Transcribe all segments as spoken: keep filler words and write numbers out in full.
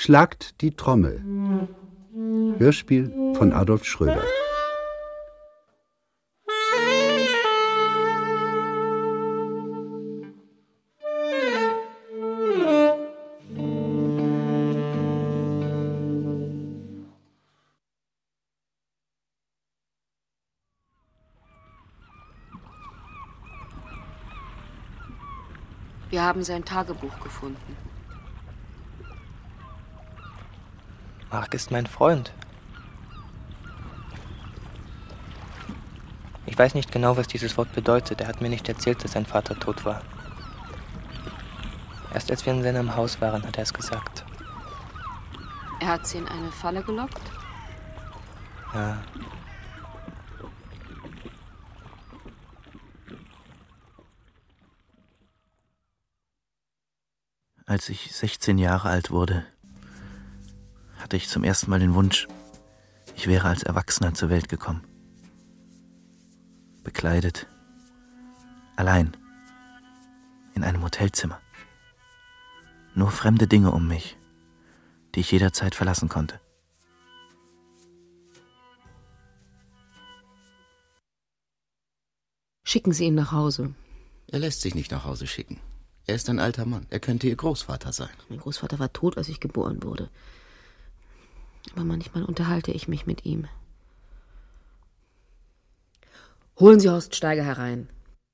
Schlagt die Trommel. Hörspiel von Adolf Schröder. Wir haben sein Tagebuch gefunden. Mark ist mein Freund. Ich weiß nicht genau, was dieses Wort bedeutet. Er hat mir nicht erzählt, dass sein Vater tot war. Erst als wir in seinem Haus waren, hat er es gesagt. Er hat sie in eine Falle gelockt? Ja. Als ich sechzehn Jahre alt wurde, hatte ich zum ersten Mal den Wunsch, ich wäre als Erwachsener zur Welt gekommen. Bekleidet, allein, in einem Hotelzimmer. Nur fremde Dinge um mich, die ich jederzeit verlassen konnte. Schicken Sie ihn nach Hause. Er lässt sich nicht nach Hause schicken. Er ist ein alter Mann. Er könnte Ihr Großvater sein. Mein Großvater war tot, als ich geboren wurde. Aber manchmal unterhalte ich mich mit ihm. Holen Sie Horst Steiger herein.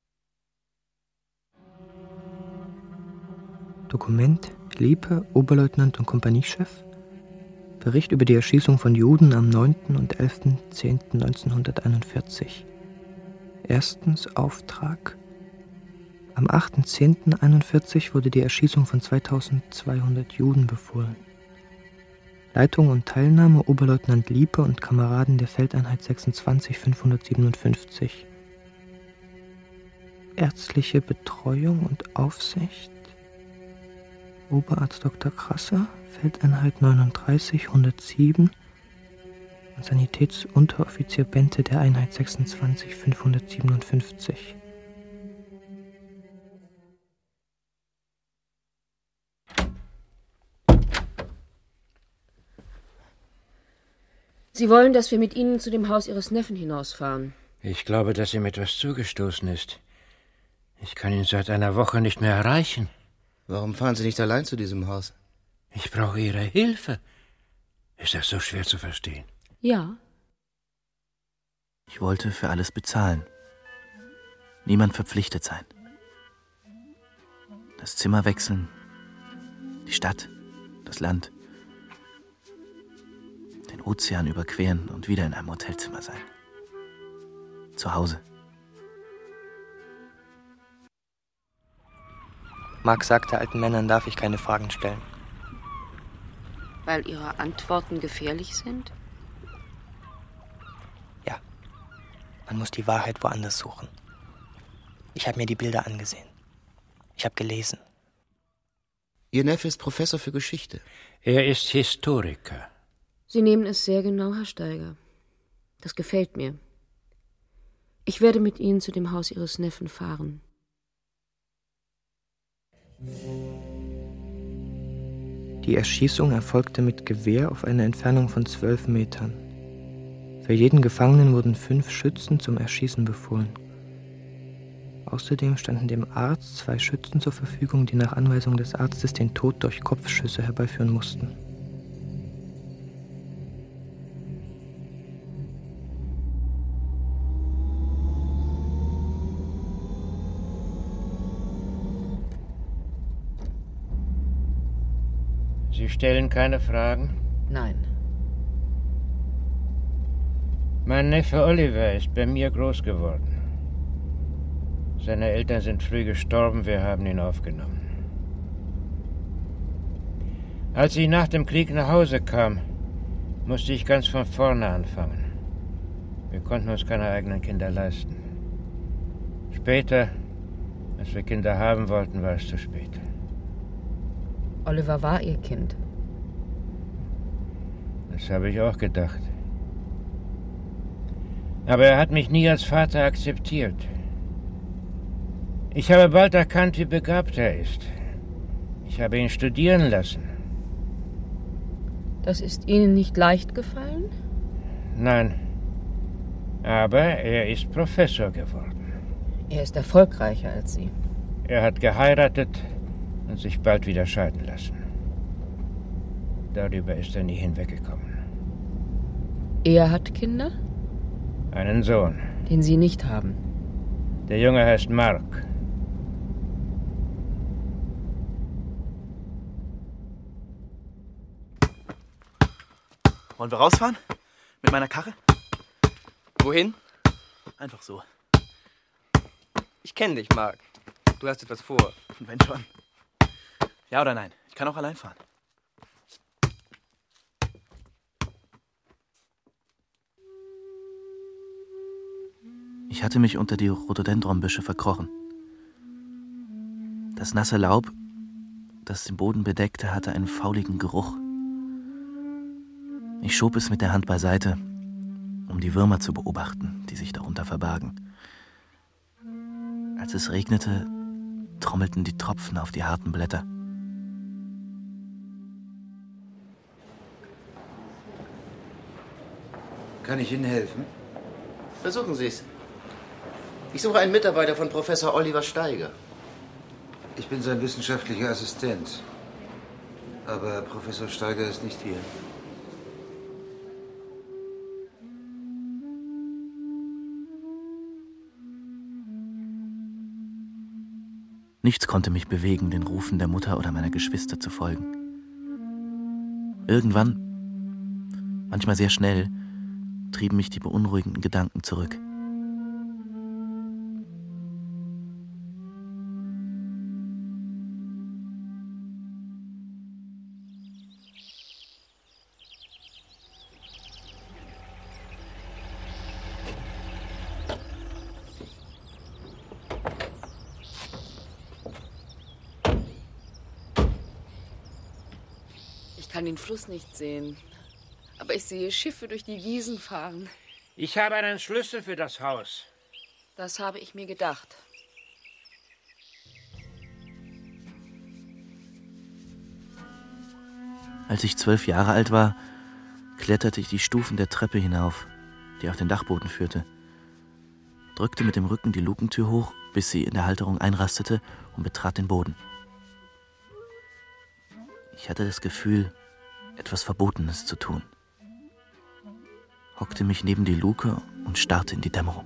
Dokument, Liepe, Oberleutnant und Kompaniechef. Bericht über die Erschießung von Juden am neunten und elften zehnten neunzehnhunderteinundvierzig. Erstens Auftrag. Am achten zehnten einundvierzig wurde die Erschießung von zweitausendzweihundert Juden befohlen. Leitung und Teilnahme Oberleutnant Liepe und Kameraden der Feldeinheit sechsundzwanzig fünfhundertsiebenundfünfzig. Ärztliche Betreuung und Aufsicht Oberarzt Doktor Krasser, Feldeinheit neununddreißig hundertsieben und Sanitätsunteroffizier Bente der Einheit sechsundzwanzig fünfhundertsiebenundfünfzig. Sie wollen, dass wir mit Ihnen zu dem Haus Ihres Neffen hinausfahren. Ich glaube, dass ihm etwas zugestoßen ist. Ich kann ihn seit einer Woche nicht mehr erreichen. Warum fahren Sie nicht allein zu diesem Haus? Ich brauche Ihre Hilfe. Ist das so schwer zu verstehen? Ja. Ich wollte für alles bezahlen. Niemand verpflichtet sein. Das Zimmer wechseln, die Stadt, das Land, den Ozean überqueren und wieder in einem Hotelzimmer sein. Zu Hause. Mark sagte, alten Männern darf ich keine Fragen stellen. Weil Ihre Antworten gefährlich sind? Ja. Man muss die Wahrheit woanders suchen. Ich habe mir die Bilder angesehen. Ich habe gelesen. Ihr Neffe ist Professor für Geschichte. Er ist Historiker. Sie nehmen es sehr genau, Herr Steiger. Das gefällt mir. Ich werde mit Ihnen zu dem Haus Ihres Neffen fahren. Die Erschießung erfolgte mit Gewehr auf einer Entfernung von zwölf Metern. Für jeden Gefangenen wurden fünf Schützen zum Erschießen befohlen. Außerdem standen dem Arzt zwei Schützen zur Verfügung, die nach Anweisung des Arztes den Tod durch Kopfschüsse herbeiführen mussten. Sie stellen keine Fragen? Nein. Mein Neffe Oliver ist bei mir groß geworden. Seine Eltern sind früh gestorben, wir haben ihn aufgenommen. Als ich nach dem Krieg nach Hause kam, musste ich ganz von vorne anfangen. Wir konnten uns keine eigenen Kinder leisten. Später, als wir Kinder haben wollten, war es zu spät. Oliver war Ihr Kind. Das habe ich auch gedacht. Aber er hat mich nie als Vater akzeptiert. Ich habe bald erkannt, wie begabt er ist. Ich habe ihn studieren lassen. Das ist Ihnen nicht leicht gefallen? Nein. Aber er ist Professor geworden. Er ist erfolgreicher als Sie. Er hat geheiratet und sich bald wieder scheiden lassen. Darüber ist er nie hinweggekommen. Er hat Kinder? Einen Sohn. Den Sie nicht haben. Der Junge heißt Mark. Wollen wir rausfahren? Mit meiner Karre? Wohin? Einfach so. Ich kenne dich, Mark. Du hast etwas vor. Wenn schon. Ja oder nein? Ich kann auch allein fahren. Ich hatte mich unter die Rhododendronbüsche verkrochen. Das nasse Laub, das den Boden bedeckte, hatte einen fauligen Geruch. Ich schob es mit der Hand beiseite, um die Würmer zu beobachten, die sich darunter verbargen. Als es regnete, trommelten die Tropfen auf die harten Blätter. Kann ich Ihnen helfen? Versuchen Sie es. Ich suche einen Mitarbeiter von Professor Oliver Steiger. Ich bin sein wissenschaftlicher Assistent. Aber Professor Steiger ist nicht hier. Nichts konnte mich bewegen, den Rufen der Mutter oder meiner Geschwister zu folgen. Irgendwann, manchmal sehr schnell, trieben mich die beunruhigenden Gedanken zurück. Ich kann den Fluss nicht sehen, aber ich sehe Schiffe durch die Wiesen fahren. Ich habe einen Schlüssel für das Haus. Das habe ich mir gedacht. Als ich zwölf Jahre alt war, kletterte ich die Stufen der Treppe hinauf, die auf den Dachboden führte, drückte mit dem Rücken die Lukentür hoch, bis sie in der Halterung einrastete und betrat den Boden. Ich hatte das Gefühl, etwas Verbotenes zu tun. Hockte mich neben die Luke und starrte in die Dämmerung.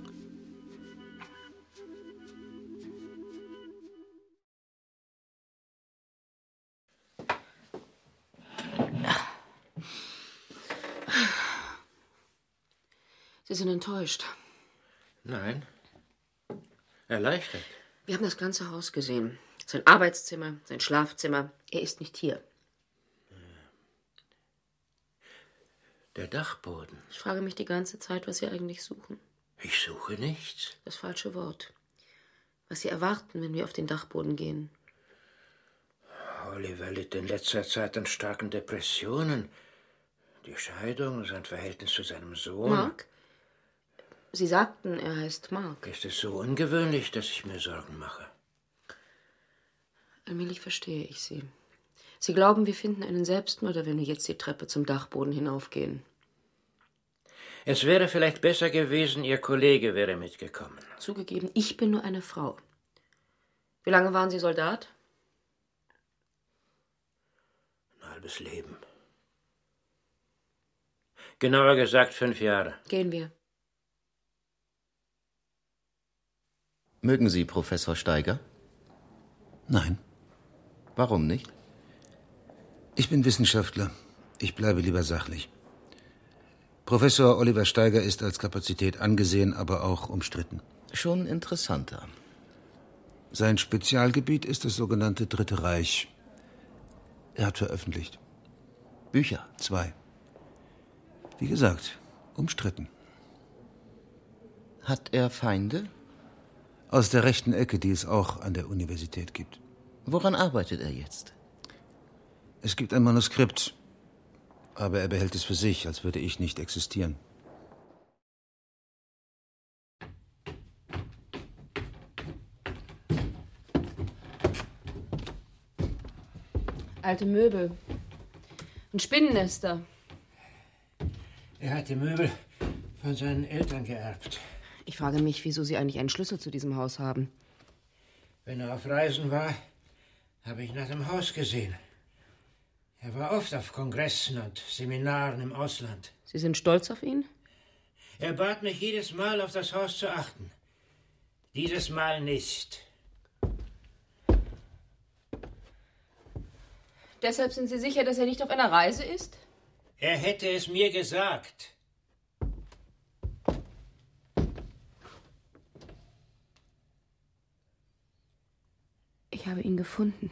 Sie sind enttäuscht. Nein. Erleichtert. Wir haben das ganze Haus gesehen. Sein Arbeitszimmer, sein Schlafzimmer. Er ist nicht hier. Der Dachboden. Ich frage mich die ganze Zeit, was Sie eigentlich suchen. Ich suche nichts. Das falsche Wort. Was Sie erwarten, wenn wir auf den Dachboden gehen. Oliver litt in letzter Zeit an starken Depressionen. Die Scheidung, sein Verhältnis zu seinem Sohn. Mark? Sie sagten, er heißt Mark. Ist es so ungewöhnlich, dass ich mir Sorgen mache? Allmählich verstehe ich Sie. Sie glauben, wir finden einen Selbstmörder, wenn wir jetzt die Treppe zum Dachboden hinaufgehen. Es wäre vielleicht besser gewesen, Ihr Kollege wäre mitgekommen. Zugegeben, ich bin nur eine Frau. Wie lange waren Sie Soldat? Ein halbes Leben. Genauer gesagt fünf Jahre. Gehen wir. Mögen Sie Professor Steiger? Nein. Warum nicht? Ich bin Wissenschaftler. Ich bleibe lieber sachlich. Professor Oliver Steiger ist als Kapazität angesehen, aber auch umstritten. Schon interessanter. Sein Spezialgebiet ist das sogenannte Dritte Reich. Er hat veröffentlicht. Bücher? Zwei. Wie gesagt, umstritten. Hat er Feinde? Aus der rechten Ecke, die es auch an der Universität gibt. Woran arbeitet er jetzt? Es gibt ein Manuskript, aber er behält es für sich, als würde ich nicht existieren. Alte Möbel. Ein Spinnennester. Er hat die Möbel von seinen Eltern geerbt. Ich frage mich, wieso Sie eigentlich einen Schlüssel zu diesem Haus haben. Wenn er auf Reisen war, habe ich nach dem Haus gesehen. Er war oft auf Kongressen und Seminaren im Ausland. Sie sind stolz auf ihn? Er bat mich jedes Mal, auf das Haus zu achten. Dieses Mal nicht. Deshalb sind Sie sicher, dass er nicht auf einer Reise ist? Er hätte es mir gesagt. Ich habe ihn gefunden.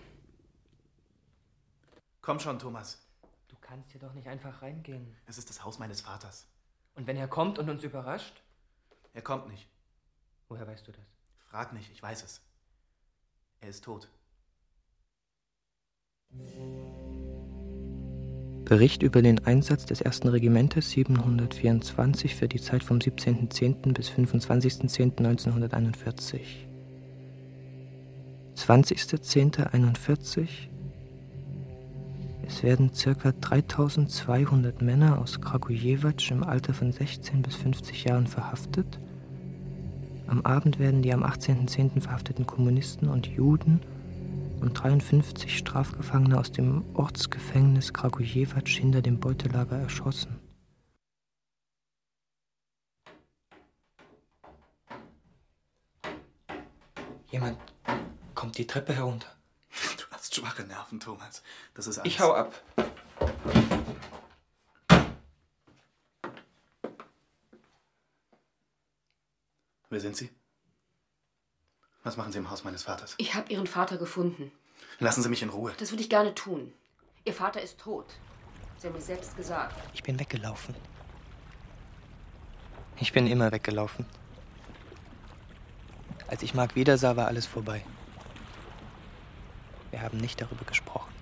Komm schon, Thomas. Du kannst hier doch nicht einfach reingehen. Es ist das Haus meines Vaters. Und wenn er kommt und uns überrascht? Er kommt nicht. Woher weißt du das? Frag nicht, ich weiß es. Er ist tot. Bericht über den Einsatz des ersten Regimentes siebenhundertvierundzwanzig für die Zeit vom siebzehnten zehnten bis fünfundzwanzigsten zehnten neunzehnhunderteinundvierzig. zwanzigster zehnter einundvierzig. Es werden ca. dreitausendzweihundert Männer aus Kragujevac im Alter von sechzehn bis fünfzig Jahren verhaftet. Am Abend werden die am achtzehnten zehnten verhafteten Kommunisten und Juden und dreiundfünfzig Strafgefangene aus dem Ortsgefängnis Kragujevac hinter dem Beutelager erschossen. Jemand kommt die Treppe herunter. Du hast schwache Nerven, Thomas. Das ist alles. Ich hau ab. Wer sind Sie? Was machen Sie im Haus meines Vaters? Ich habe Ihren Vater gefunden. Lassen Sie mich in Ruhe. Das würde ich gerne tun. Ihr Vater ist tot. Sie haben es selbst gesagt. Ich bin weggelaufen. Ich bin immer weggelaufen. Als ich Mark wiedersah, war alles vorbei. Wir haben nicht darüber gesprochen.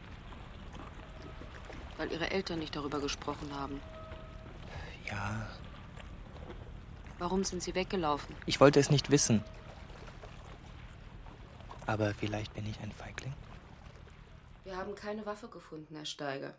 Weil Ihre Eltern nicht darüber gesprochen haben. Ja. Warum sind Sie weggelaufen? Ich wollte es nicht wissen. Aber vielleicht bin ich ein Feigling. Wir haben keine Waffe gefunden, Herr Steiger.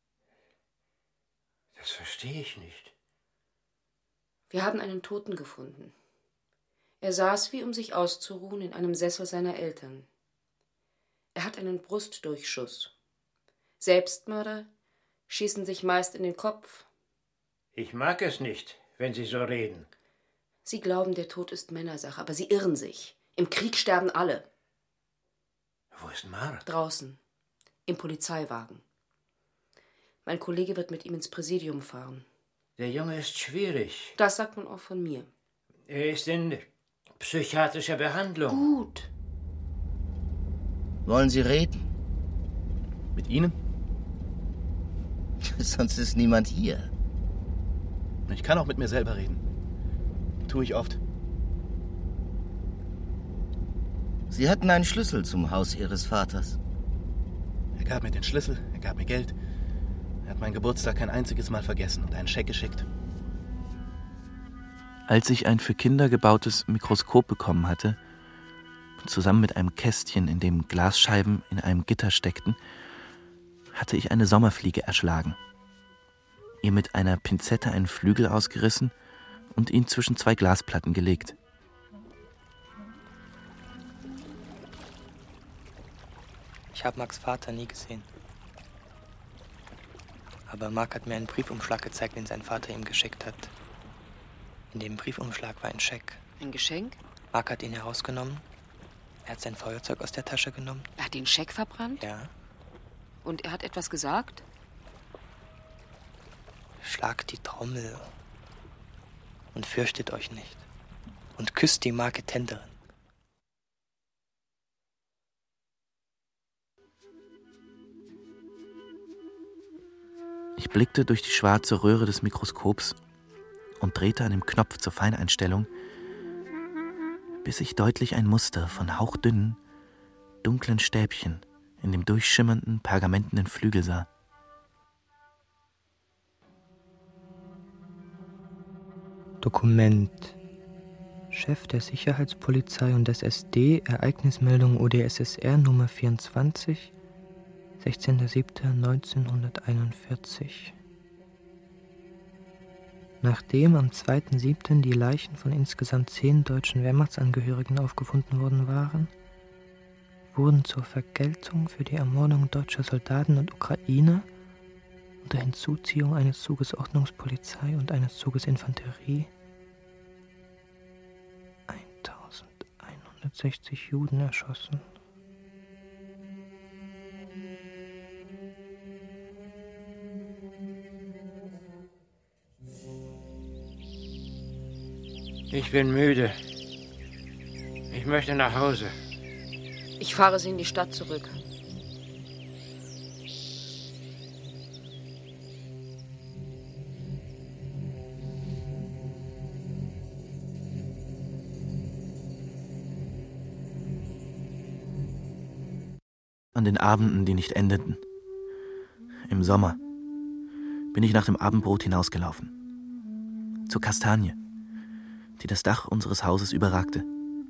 Das verstehe ich nicht. Wir haben einen Toten gefunden. Er saß, wie um sich auszuruhen, in einem Sessel seiner Eltern. Er hat einen Brustdurchschuss. Selbstmörder schießen sich meist in den Kopf. Ich mag es nicht, wenn Sie so reden. Sie glauben, der Tod ist Männersache, aber Sie irren sich. Im Krieg sterben alle. Wo ist Mark? Draußen, im Polizeiwagen. Mein Kollege wird mit ihm ins Präsidium fahren. Der Junge ist schwierig. Das sagt man auch von mir. Er ist in psychiatrischer Behandlung. Gut. Wollen Sie reden? Mit Ihnen? Sonst ist niemand hier. Ich kann auch mit mir selber reden. Tue ich oft. Sie hatten einen Schlüssel zum Haus Ihres Vaters. Er gab mir den Schlüssel, er gab mir Geld. Er hat meinen Geburtstag kein einziges Mal vergessen und einen Scheck geschickt. Als ich ein für Kinder gebautes Mikroskop bekommen hatte, zusammen mit einem Kästchen, in dem Glasscheiben in einem Gitter steckten, hatte ich eine Sommerfliege erschlagen, ihr mit einer Pinzette einen Flügel ausgerissen und ihn zwischen zwei Glasplatten gelegt. Ich habe Marks Vater nie gesehen. Aber Mark hat mir einen Briefumschlag gezeigt, den sein Vater ihm geschickt hat. In dem Briefumschlag war ein Scheck. Ein Geschenk? Mark hat ihn herausgenommen. Er hat sein Feuerzeug aus der Tasche genommen. Er hat den Scheck verbrannt? Ja. Und er hat etwas gesagt? Schlagt die Trommel und fürchtet euch nicht. Und küsst die Marketenderin. Ich blickte durch die schwarze Röhre des Mikroskops und drehte an dem Knopf zur Feineinstellung, bis ich deutlich ein Muster von hauchdünnen, dunklen Stäbchen in dem durchschimmernden, pergamentenen Flügel sah. Dokument. Chef der Sicherheitspolizei und des S D, Ereignismeldung O D S S R Nummer vierundzwanzig, sechzehnter siebter neunzehnhunderteinundvierzig. Nachdem am zweiten siebten die Leichen von insgesamt zehn deutschen Wehrmachtsangehörigen aufgefunden worden waren, wurden zur Vergeltung für die Ermordung deutscher Soldaten und Ukrainer unter Hinzuziehung eines Zuges Ordnungspolizei und eines Zuges Infanterie eintausendeinhundertsechzig Juden erschossen. Ich bin müde. Ich möchte nach Hause. Ich fahre Sie in die Stadt zurück. An den Abenden, die nicht endeten, im Sommer, bin ich nach dem Abendbrot hinausgelaufen. Zur Kastanie, die das Dach unseres Hauses überragte.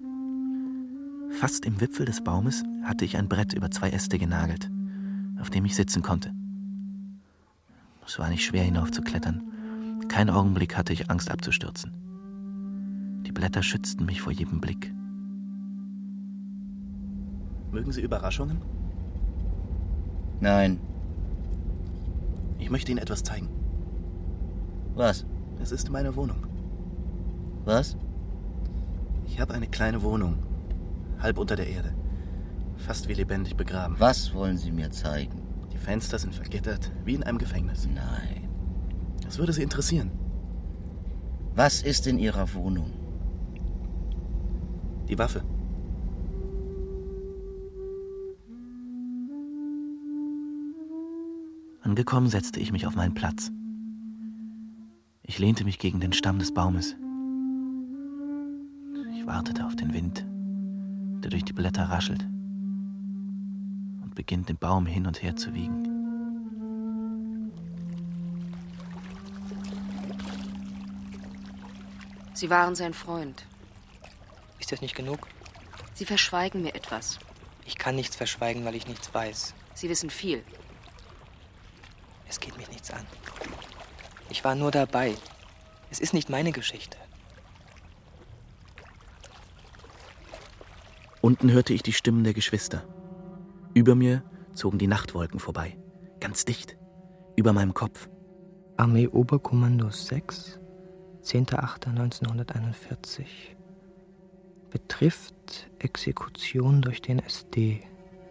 Fast im Wipfel des Baumes hatte ich ein Brett über zwei Äste genagelt, auf dem ich sitzen konnte. Es war nicht schwer hinaufzuklettern. Keinen Augenblick hatte ich Angst abzustürzen. Die Blätter schützten mich vor jedem Blick. Mögen Sie Überraschungen? Nein. Ich möchte Ihnen etwas zeigen. Was? Es ist meine Wohnung. Was? Ich habe eine kleine Wohnung, halb unter der Erde, fast wie lebendig begraben. Was wollen Sie mir zeigen? Die Fenster sind vergittert, wie in einem Gefängnis. Nein. Das würde Sie interessieren. Was ist in Ihrer Wohnung? Die Waffe. Angekommen setzte ich mich auf meinen Platz. Ich lehnte mich gegen den Stamm des Baumes. Ich wartete auf den Wind, der durch die Blätter raschelt und beginnt, den Baum hin und her zu wiegen. Sie waren sein Freund. Ist das nicht genug? Sie verschweigen mir etwas. Ich kann nichts verschweigen, weil ich nichts weiß. Sie wissen viel. Es geht mich nichts an. Ich war nur dabei. Es ist nicht meine Geschichte. Unten hörte ich die Stimmen der Geschwister. Über mir zogen die Nachtwolken vorbei. Ganz dicht. Über meinem Kopf. Armee-Oberkommando sechs, zehnter achter neunzehnhunderteinundvierzig. Betrifft Exekution durch den S D.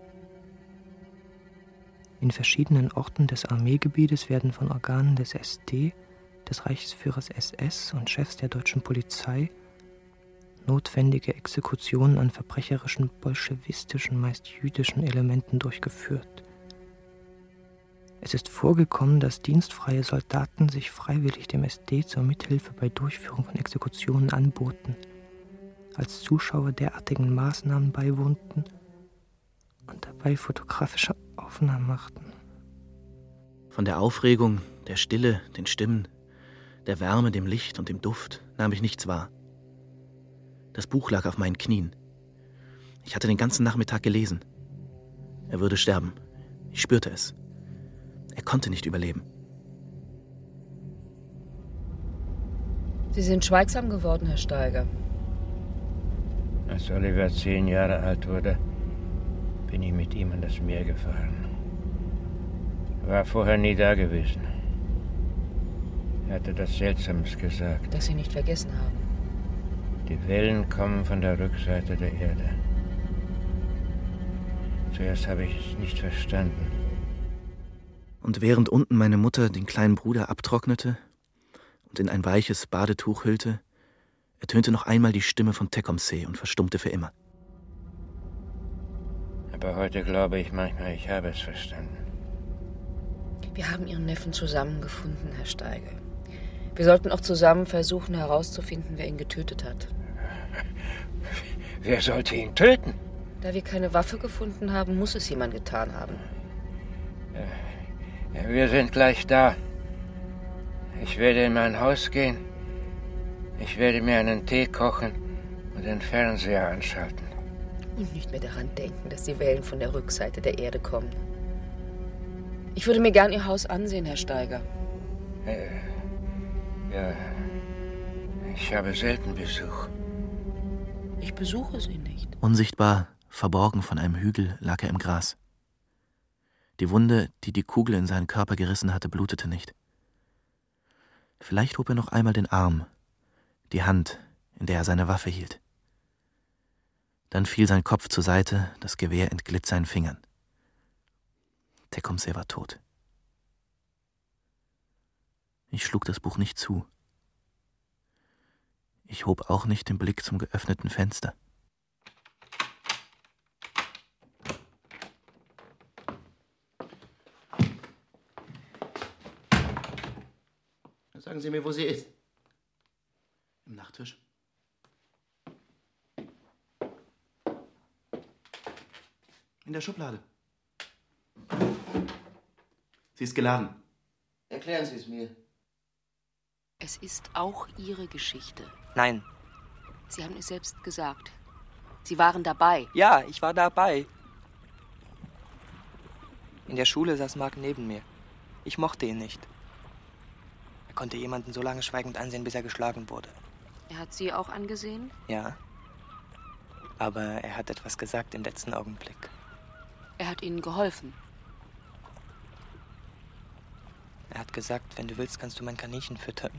In verschiedenen Orten des Armeegebietes werden von Organen des S D, des Reichsführers S S und Chefs der deutschen Polizei notwendige Exekutionen an verbrecherischen, bolschewistischen, meist jüdischen Elementen durchgeführt. Es ist vorgekommen, dass dienstfreie Soldaten sich freiwillig dem S D zur Mithilfe bei Durchführung von Exekutionen anboten, als Zuschauer derartigen Maßnahmen beiwohnten und dabei fotografische Aufnahmen machten. Von der Aufregung, der Stille, den Stimmen, der Wärme, dem Licht und dem Duft nahm ich nichts wahr. Das Buch lag auf meinen Knien. Ich hatte den ganzen Nachmittag gelesen. Er würde sterben. Ich spürte es. Er konnte nicht überleben. Sie sind schweigsam geworden, Herr Steiger. Als Oliver zehn Jahre alt wurde, bin ich mit ihm an das Meer gefahren. Er war vorher nie da gewesen. Er hatte etwas Seltsames gesagt. Das Sie nicht vergessen haben. Die Wellen kommen von der Rückseite der Erde. Zuerst habe ich es nicht verstanden. Und während unten meine Mutter den kleinen Bruder abtrocknete und in ein weiches Badetuch hüllte, ertönte noch einmal die Stimme von Tecumseh und verstummte für immer. Aber heute glaube ich manchmal, ich habe es verstanden. Wir haben Ihren Neffen zusammengefunden, Herr Steiger. Wir sollten auch zusammen versuchen herauszufinden, wer ihn getötet hat. Wer sollte ihn töten? Da wir keine Waffe gefunden haben, muss es jemand getan haben. Ja, wir sind gleich da. Ich werde in mein Haus gehen. Ich werde mir einen Tee kochen und den Fernseher anschalten. Und nicht mehr daran denken, dass die Wellen von der Rückseite der Erde kommen. Ich würde mir gern Ihr Haus ansehen, Herr Steiger. Ja, ich habe selten Besuch. Ich besuche Sie nicht. Unsichtbar, verborgen von einem Hügel, lag er im Gras. Die Wunde, die die Kugel in seinen Körper gerissen hatte, blutete nicht. Vielleicht hob er noch einmal den Arm, die Hand, in der er seine Waffe hielt. Dann fiel sein Kopf zur Seite, das Gewehr entglitt seinen Fingern. Tecumseh war tot. Ich schlug das Buch nicht zu. Ich hob auch nicht den Blick zum geöffneten Fenster. Sagen Sie mir, wo sie ist. Im Nachttisch. In der Schublade. Sie ist geladen. Erklären Sie es mir. Es ist auch Ihre Geschichte. Nein. Sie haben es selbst gesagt. Sie waren dabei. Ja, ich war dabei. In der Schule saß Mark neben mir. Ich mochte ihn nicht. Er konnte jemanden so lange schweigend ansehen, bis er geschlagen wurde. Er hat Sie auch angesehen? Ja. Aber er hat etwas gesagt im letzten Augenblick. Er hat Ihnen geholfen. Er hat gesagt, wenn du willst, kannst du mein Kaninchen füttern.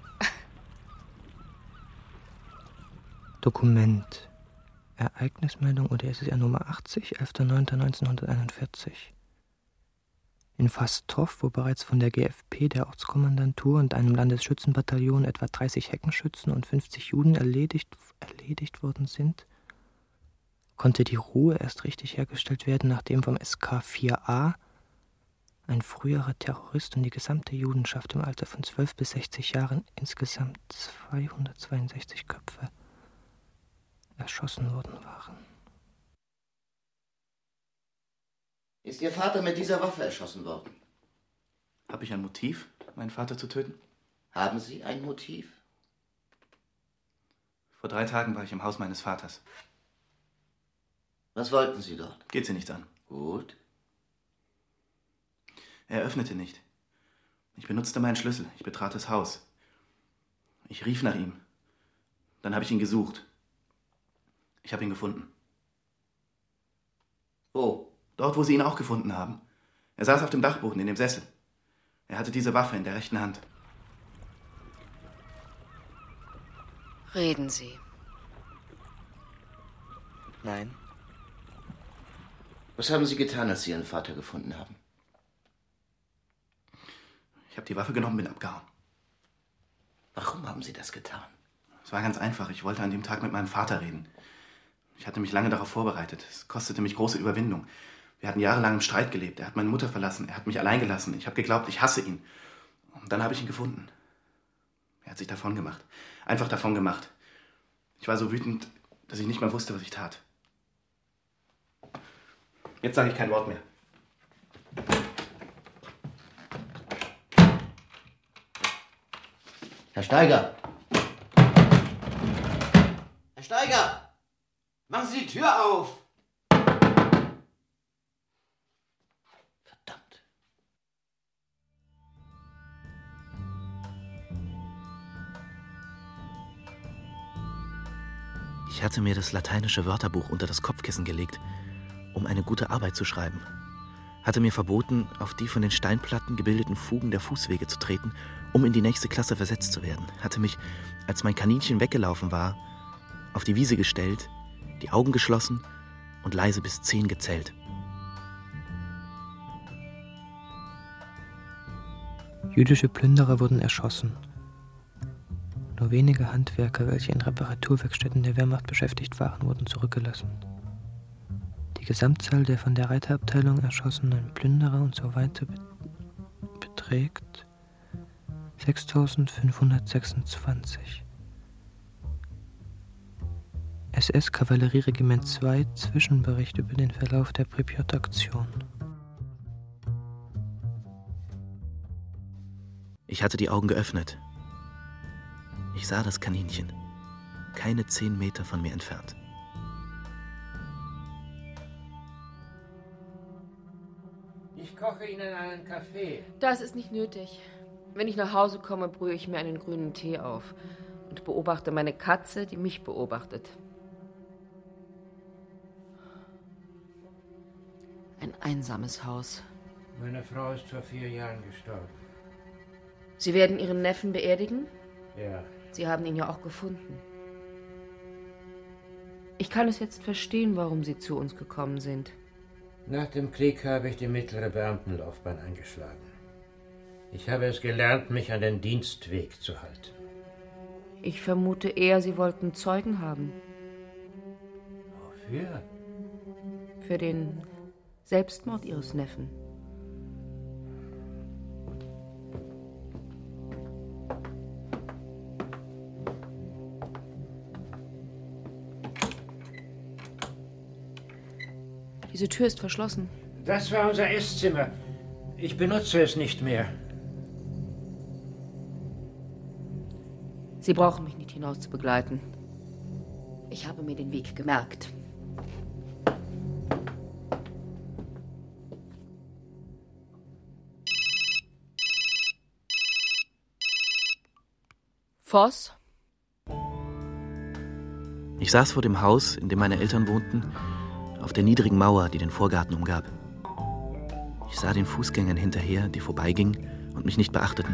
Dokument. Ereignismeldung O D S S R Nummer achtzig, elfter neunter neunzehnhunderteinundvierzig. In Fastow, wo bereits von der G F P, der Ortskommandantur und einem Landesschützenbataillon etwa dreißig Heckenschützen und fünfzig Juden erledigt, erledigt worden sind, konnte die Ruhe erst richtig hergestellt werden, nachdem vom S K vier A ein früherer Terrorist und die gesamte Judenschaft im Alter von zwölf bis sechzig Jahren, insgesamt zweihundertzweiundsechzig Köpfe, erschossen worden waren. Ist Ihr Vater mit dieser Waffe erschossen worden? Habe ich ein Motiv, meinen Vater zu töten? Haben Sie ein Motiv? Vor drei Tagen war ich im Haus meines Vaters. Was wollten Sie dort? Geht Sie nichts an. Gut. Er öffnete nicht. Ich benutzte meinen Schlüssel. Ich betrat das Haus. Ich rief nach ihm. Dann habe ich ihn gesucht. Ich habe ihn gefunden. Wo? Dort, wo Sie ihn auch gefunden haben. Er saß auf dem Dachboden in dem Sessel. Er hatte diese Waffe in der rechten Hand. Reden Sie. Nein. Was haben Sie getan, als Sie Ihren Vater gefunden haben? Ich habe die Waffe genommen und bin abgehauen. Warum haben Sie das getan? Es war ganz einfach. Ich wollte an dem Tag mit meinem Vater reden. Ich hatte mich lange darauf vorbereitet. Es kostete mich große Überwindung. Wir hatten jahrelang im Streit gelebt. Er hat meine Mutter verlassen. Er hat mich allein gelassen. Ich habe geglaubt, ich hasse ihn. Und dann habe ich ihn gefunden. Er hat sich davon gemacht. Einfach davon gemacht. Ich war so wütend, dass ich nicht mehr wusste, was ich tat. Jetzt sage ich kein Wort mehr. Herr Steiger! Herr Steiger! Machen Sie die Tür auf! Verdammt. Ich hatte mir das lateinische Wörterbuch unter das Kopfkissen gelegt, um eine gute Arbeit zu schreiben. Hatte mir verboten, auf die von den Steinplatten gebildeten Fugen der Fußwege zu treten, um in die nächste Klasse versetzt zu werden. Hatte mich, als mein Kaninchen weggelaufen war, auf die Wiese gestellt, die Augen geschlossen und leise bis zehn gezählt. Jüdische Plünderer wurden erschossen. Nur wenige Handwerker, welche in Reparaturwerkstätten der Wehrmacht beschäftigt waren, wurden zurückgelassen. Die Gesamtzahl der von der Reiterabteilung erschossenen Plünderer und so weiter beträgt sechstausendfünfhundertsechsundzwanzig. S S-Kavallerieregiment zwei, Zwischenbericht über den Verlauf der Pripyat-Aktion. Ich hatte die Augen geöffnet. Ich sah das Kaninchen, keine zehn Meter von mir entfernt. Ich koche Ihnen einen Kaffee. Das ist nicht nötig. Wenn ich nach Hause komme, brühe ich mir einen grünen Tee auf und beobachte meine Katze, die mich beobachtet. Ein einsames Haus. Meine Frau ist vor vier Jahren gestorben. Sie werden Ihren Neffen beerdigen? Ja. Sie haben ihn ja auch gefunden. Ich kann es jetzt verstehen, warum Sie zu uns gekommen sind. Nach dem Krieg habe ich die mittlere Beamtenlaufbahn eingeschlagen. Ich habe es gelernt, mich an den Dienstweg zu halten. Ich vermute eher, Sie wollten Zeugen haben. Wofür? Für den Selbstmord Ihres Neffen. Diese Tür ist verschlossen. Das war unser Esszimmer. Ich benutze es nicht mehr. Sie brauchen mich nicht hinaus zu begleiten. Ich habe mir den Weg gemerkt. Voss? Ich saß vor dem Haus, in dem meine Eltern wohnten, auf der niedrigen Mauer, die den Vorgarten umgab. Ich sah den Fußgängern hinterher, die vorbeigingen und mich nicht beachteten.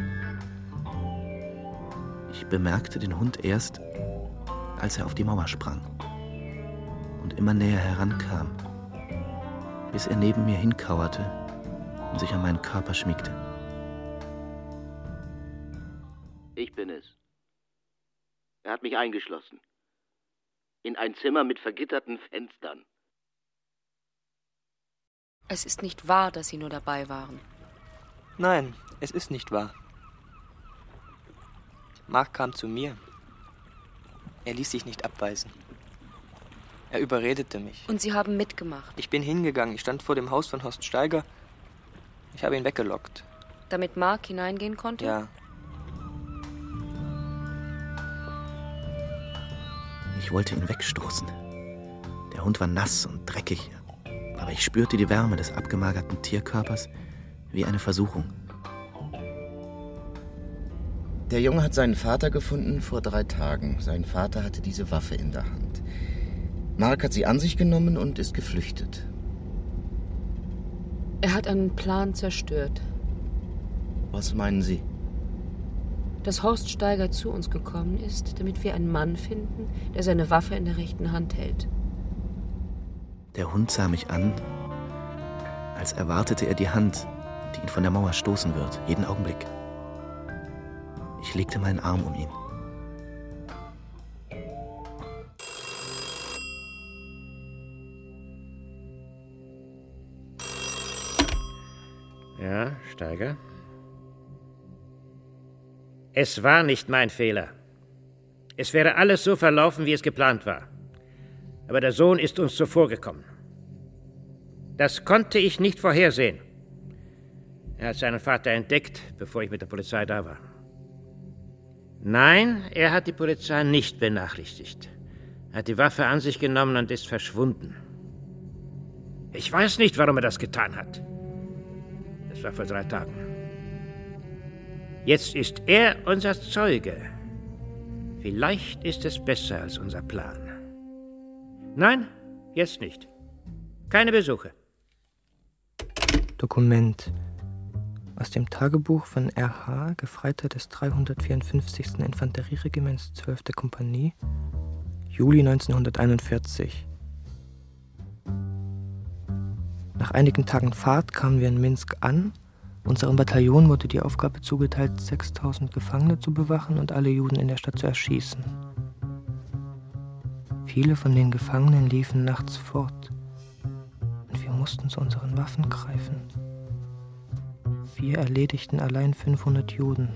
Ich bemerkte den Hund erst, als er auf die Mauer sprang und immer näher herankam, bis er neben mir hinkauerte und sich an meinen Körper schmiegte. Ich bin es. Er hat mich eingeschlossen. In ein Zimmer mit vergitterten Fenstern. Es ist nicht wahr, dass Sie nur dabei waren. Nein, es ist nicht wahr. Mark kam zu mir. Er ließ sich nicht abweisen. Er überredete mich. Und Sie haben mitgemacht? Ich bin hingegangen. Ich stand vor dem Haus von Horst Steiger. Ich habe ihn weggelockt. Damit Mark hineingehen konnte? Ja. Ich wollte ihn wegstoßen. Der Hund war nass und dreckig, aber ich spürte die Wärme des abgemagerten Tierkörpers wie eine Versuchung. Der Junge hat seinen Vater gefunden vor drei Tagen. Sein Vater hatte diese Waffe in der Hand. Mark hat sie an sich genommen und ist geflüchtet. Er hat einen Plan zerstört. Was meinen Sie? Dass Horst Steiger zu uns gekommen ist, damit wir einen Mann finden, der seine Waffe in der rechten Hand hält. Der Hund sah mich an, als erwartete er die Hand, die ihn von der Mauer stoßen wird, jeden Augenblick. Ich legte meinen Arm um ihn. Ja, Steiger? Es war nicht mein Fehler. Es wäre alles so verlaufen, wie es geplant war. Aber der Sohn ist uns zuvorgekommen. Das konnte ich nicht vorhersehen. Er hat seinen Vater entdeckt, bevor ich mit der Polizei da war. Nein, er hat die Polizei nicht benachrichtigt. Er hat die Waffe an sich genommen und ist verschwunden. Ich weiß nicht, warum er das getan hat. Das war vor drei Tagen. Jetzt ist er unser Zeuge. Vielleicht ist es besser als unser Plan. Nein, jetzt nicht. Keine Besuche. Dokument aus dem Tagebuch von R H, Gefreiter des dreihundertvierundfünfzigsten Infanterieregiments zwölfte Kompanie, Juli neunzehnhunderteinundvierzig. Nach einigen Tagen Fahrt kamen wir in Minsk an. Unserem Bataillon wurde die Aufgabe zugeteilt, sechstausend Gefangene zu bewachen und alle Juden in der Stadt zu erschießen. Viele von den Gefangenen liefen nachts fort und wir mussten zu unseren Waffen greifen. Wir erledigten allein fünfhundert Juden.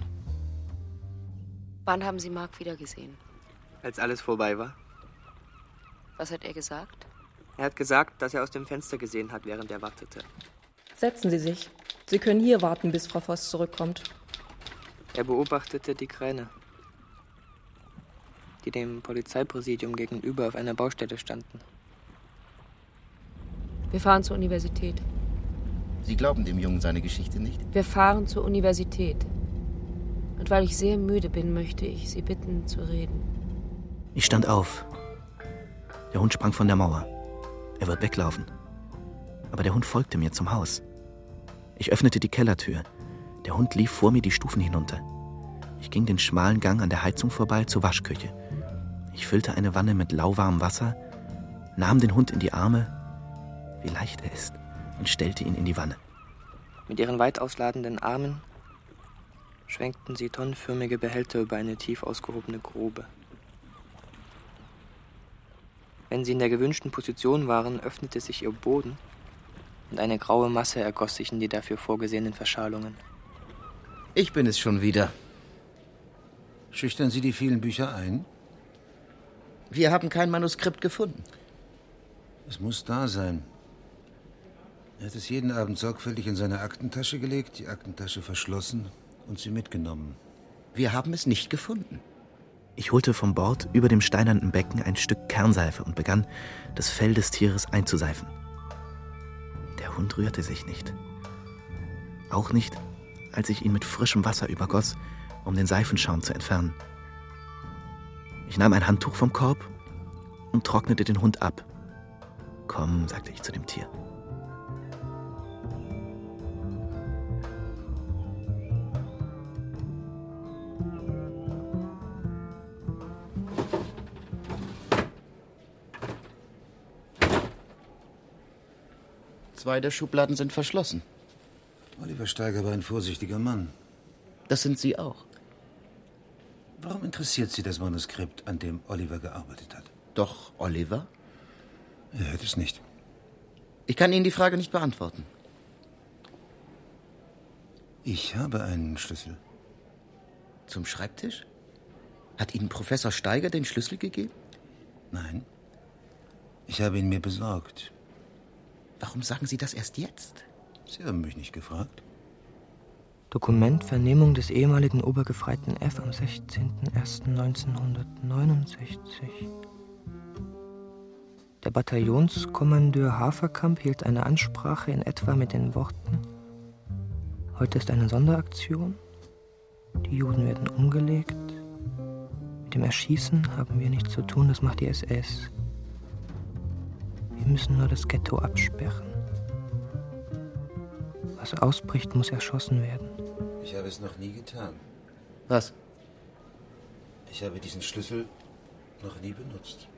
Wann haben Sie Mark wiedergesehen? Als alles vorbei war. Was hat er gesagt? Er hat gesagt, dass er aus dem Fenster gesehen hat, während er wartete. Setzen Sie sich. Sie können hier warten, bis Frau Voss zurückkommt. Er beobachtete die Kräne, die dem Polizeipräsidium gegenüber auf einer Baustelle standen. Wir fahren zur Universität. Sie glauben dem Jungen seine Geschichte nicht? Wir fahren zur Universität. Und weil ich sehr müde bin, möchte ich Sie bitten, zu reden. Ich stand auf. Der Hund sprang von der Mauer. Er wird weglaufen. Aber der Hund folgte mir zum Haus. Ich öffnete die Kellertür. Der Hund lief vor mir die Stufen hinunter. Ich ging den schmalen Gang an der Heizung vorbei zur Waschküche. Ich füllte eine Wanne mit lauwarmem Wasser, nahm den Hund in die Arme, wie leicht er ist, und stellte ihn in die Wanne. Mit ihren weit ausladenden Armen schwenkten sie tonnenförmige Behälter über eine tief ausgehobene Grube. Wenn sie in der gewünschten Position waren, öffnete sich ihr Boden und eine graue Masse ergoss sich in die dafür vorgesehenen Verschalungen. Ich bin es schon wieder. Schüchtern Sie die vielen Bücher ein? Wir haben kein Manuskript gefunden. Es muss da sein. Er hat es jeden Abend sorgfältig in seine Aktentasche gelegt, die Aktentasche verschlossen und sie mitgenommen. Wir haben es nicht gefunden. Ich holte vom Bord über dem steinernen Becken ein Stück Kernseife und begann, das Fell des Tieres einzuseifen. Der Hund rührte sich nicht. Auch nicht, als ich ihn mit frischem Wasser übergoss, um den Seifenschaum zu entfernen. Ich nahm ein Handtuch vom Korb und trocknete den Hund ab. »Komm«, sagte ich zu dem Tier. Zwei der Schubladen sind verschlossen. Oliver Steiger war ein vorsichtiger Mann. Das sind Sie auch. Warum interessiert Sie das Manuskript, an dem Oliver gearbeitet hat? Doch, Oliver? Er hört es nicht. Ich kann Ihnen die Frage nicht beantworten. Ich habe einen Schlüssel. Zum Schreibtisch? Hat Ihnen Professor Steiger den Schlüssel gegeben? Nein. Ich habe ihn mir besorgt. Warum sagen Sie das erst jetzt? Sie haben mich nicht gefragt. Dokument Vernehmung des ehemaligen Obergefreiten F. am sechzehnten ersten neunzehnhundertneunundsechzig. Der Bataillonskommandeur Haferkamp hielt eine Ansprache in etwa mit den Worten: Heute ist eine Sonderaktion. Die Juden werden umgelegt. Mit dem Erschießen haben wir nichts zu tun, das macht die S S. Wir müssen nur das Ghetto absperren. Was ausbricht, muss erschossen werden. Ich habe es noch nie getan. Was? Ich habe diesen Schlüssel noch nie benutzt.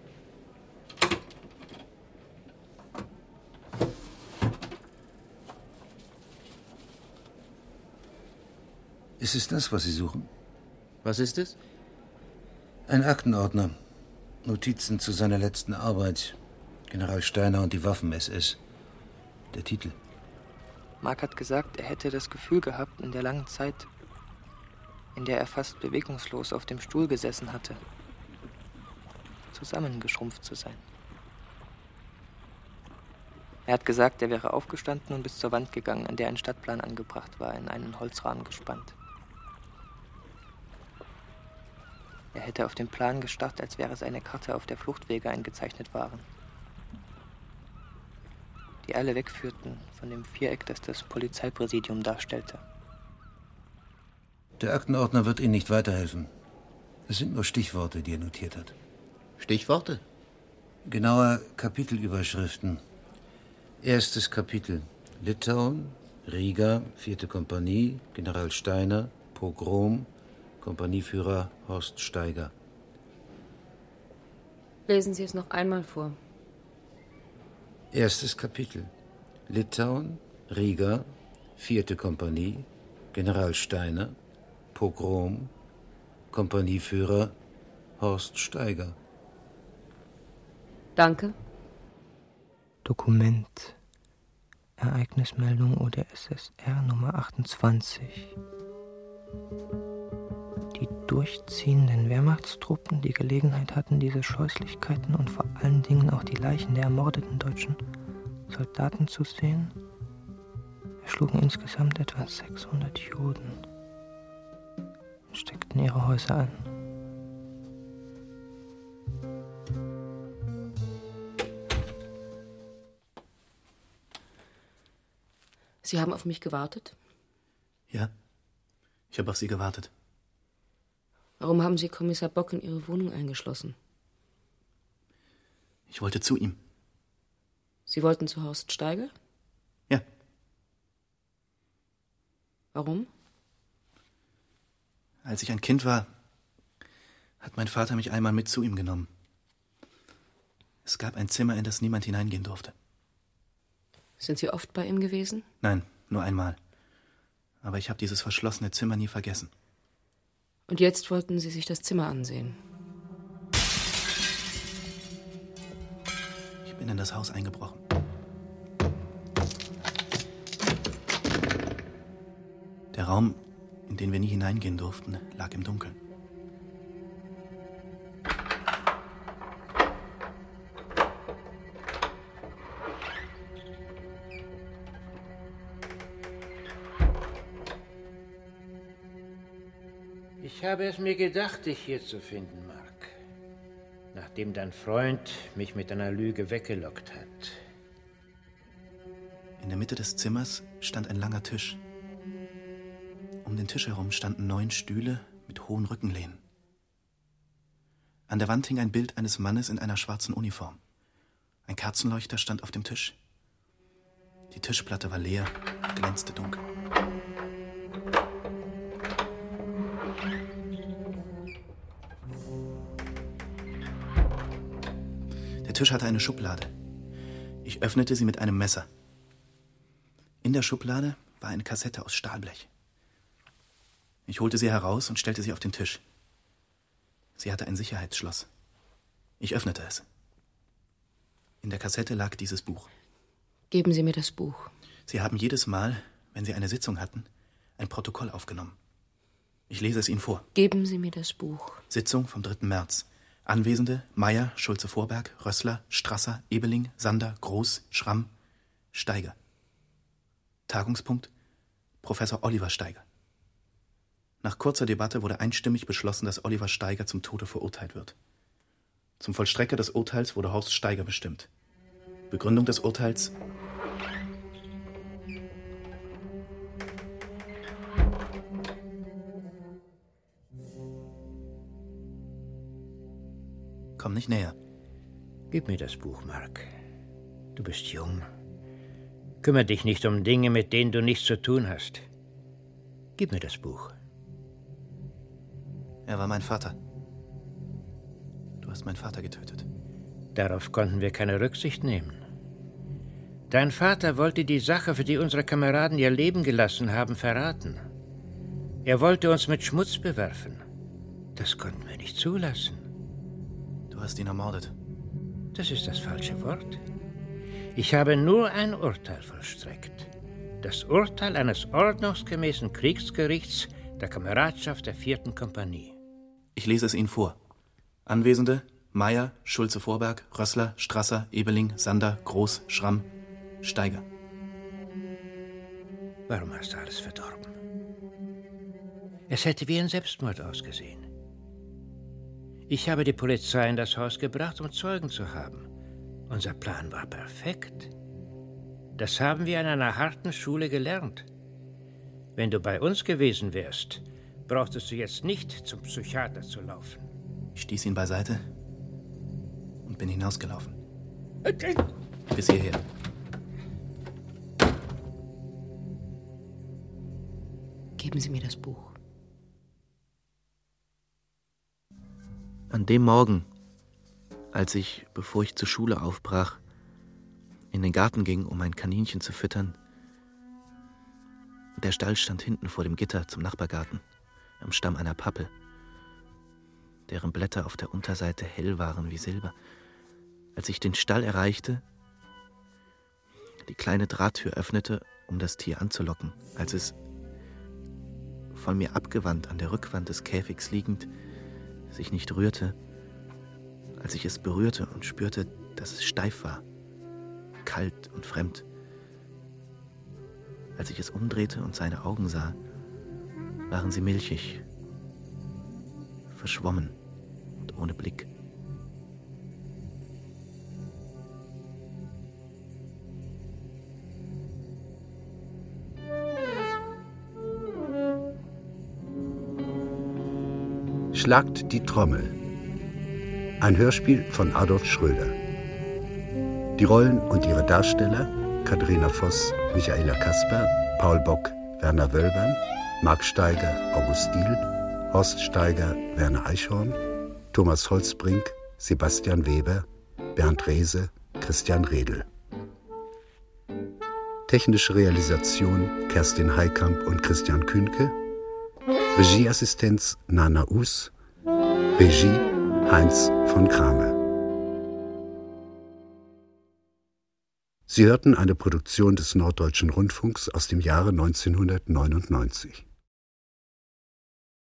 Ist es das, was Sie suchen? Was ist es? Ein Aktenordner. Notizen zu seiner letzten Arbeit. General Steiner und die Waffen-S S. Der Titel. Mark hat gesagt, er hätte das Gefühl gehabt, in der langen Zeit, in der er fast bewegungslos auf dem Stuhl gesessen hatte, zusammengeschrumpft zu sein. Er hat gesagt, er wäre aufgestanden und bis zur Wand gegangen, an der ein Stadtplan angebracht war, in einen Holzrahmen gespannt. Er hätte auf den Plan gestarrt, als wäre es eine Karte, auf der Fluchtwege eingezeichnet waren, die alle wegführten von dem Viereck, das das Polizeipräsidium darstellte. Der Aktenordner wird Ihnen nicht weiterhelfen. Es sind nur Stichworte, die er notiert hat. Stichworte? Genauer Kapitelüberschriften. Erstes Kapitel. Litauen, Riga, vierte Kompanie, General Steiner, Pogrom, Kompanieführer Horst Steiger. Lesen Sie es noch einmal vor. Erstes Kapitel. Litauen, Riga, vierte Kompanie, General Steiner, Pogrom, Kompanieführer Horst Steiger. Danke. Dokument. Ereignismeldung O D S S R Nummer achtundzwanzig. Die durchziehenden Wehrmachtstruppen, die Gelegenheit hatten, diese Scheußlichkeiten und vor allen Dingen auch die Leichen der ermordeten deutschen Soldaten zu sehen, erschlugen insgesamt etwa sechshundert Juden und steckten ihre Häuser an. Sie haben auf mich gewartet? Ja, Ich habe auf Sie gewartet. Warum haben Sie Kommissar Bock in Ihre Wohnung eingeschlossen? Ich wollte zu ihm. Sie wollten zu Horst Steiger? Ja. Warum? Als ich ein Kind war, hat mein Vater mich einmal mit zu ihm genommen. Es gab ein Zimmer, in das niemand hineingehen durfte. Sind Sie oft bei ihm gewesen? Nein, nur einmal. Aber ich habe dieses verschlossene Zimmer nie vergessen. Und jetzt wollten Sie sich das Zimmer ansehen? Ich bin in das Haus eingebrochen. Der Raum, in den wir nie hineingehen durften, lag im Dunkeln. Ich habe es mir gedacht, dich hier zu finden, Mark. Nachdem dein Freund mich mit einer Lüge weggelockt hat. In der Mitte des Zimmers stand ein langer Tisch. Um den Tisch herum standen neun Stühle mit hohen Rückenlehnen. An der Wand hing ein Bild eines Mannes in einer schwarzen Uniform. Ein Kerzenleuchter stand auf dem Tisch. Die Tischplatte war leer und glänzte dunkel. Der Tisch hatte eine Schublade. Ich öffnete sie mit einem Messer. In der Schublade war eine Kassette aus Stahlblech. Ich holte sie heraus und stellte sie auf den Tisch. Sie hatte ein Sicherheitsschloss. Ich öffnete es. In der Kassette lag dieses Buch. Geben Sie mir das Buch. Sie haben jedes Mal, wenn Sie eine Sitzung hatten, ein Protokoll aufgenommen. Ich lese es Ihnen vor. Geben Sie mir das Buch. Sitzung vom dritten März. Anwesende: Meyer, Schulze-Vorberg, Rössler, Strasser, Ebeling, Sander, Groß, Schramm, Steiger. Tagungspunkt: Professor Oliver Steiger. Nach kurzer Debatte wurde einstimmig beschlossen, dass Oliver Steiger zum Tode verurteilt wird. Zum Vollstrecker des Urteils wurde Horst Steiger bestimmt. Begründung des Urteils: Komm nicht näher. Gib mir das Buch, Mark. Du bist jung. Kümmere dich nicht um Dinge, mit denen du nichts zu tun hast. Gib mir das Buch. Er war mein Vater. Du hast meinen Vater getötet. Darauf konnten wir keine Rücksicht nehmen. Dein Vater wollte die Sache, für die unsere Kameraden ihr Leben gelassen haben, verraten. Er wollte uns mit Schmutz bewerfen. Das konnten wir nicht zulassen. Du hast ihn ermordet. Das ist das falsche Wort. Ich habe nur ein Urteil vollstreckt. Das Urteil eines ordnungsgemäßen Kriegsgerichts der Kameradschaft der vierten Kompanie. Ich lese es Ihnen vor. Anwesende: Meyer, Schulze-Vorberg, Rössler, Strasser, Ebeling, Sander, Groß, Schramm, Steiger. Warum hast du alles verdorben? Es hätte wie ein Selbstmord ausgesehen. Ich habe die Polizei in das Haus gebracht, um Zeugen zu haben. Unser Plan war perfekt. Das haben wir an einer harten Schule gelernt. Wenn du bei uns gewesen wärst, brauchtest du jetzt nicht zum Psychiater zu laufen. Ich stieß ihn beiseite und bin hinausgelaufen. Bis hierher. Geben Sie mir das Buch. An dem Morgen, als ich, bevor ich zur Schule aufbrach, in den Garten ging, um ein Kaninchen zu füttern. Der Stall stand hinten vor dem Gitter zum Nachbargarten, am Stamm einer Pappel, deren Blätter auf der Unterseite hell waren wie Silber. Als ich den Stall erreichte, die kleine Drahttür öffnete, um das Tier anzulocken, als es, von mir abgewandt an der Rückwand des Käfigs liegend, sich nicht rührte, als ich es berührte und spürte, dass es steif war, kalt und fremd. Als ich es umdrehte und seine Augen sah, waren sie milchig, verschwommen und ohne Blick. Schlagt die Trommel. Ein Hörspiel von Adolf Schröder. Die Rollen und ihre Darsteller: Katharina Voss, Michaela Kasper, Paul Bock, Werner Wölbern, Marc Steiger, August Diehl, Horst Steiger, Werner Eichhorn, Thomas Holzbrink, Sebastian Weber, Bernd Rehse, Christian Redl. Technische Realisation Kerstin Heikamp und Christian Kühnke. Regieassistenz Nana Us. Regie Heinz von Kramer. Sie hörten eine Produktion des Norddeutschen Rundfunks aus dem Jahre neunzehnhundertneunundneunzig.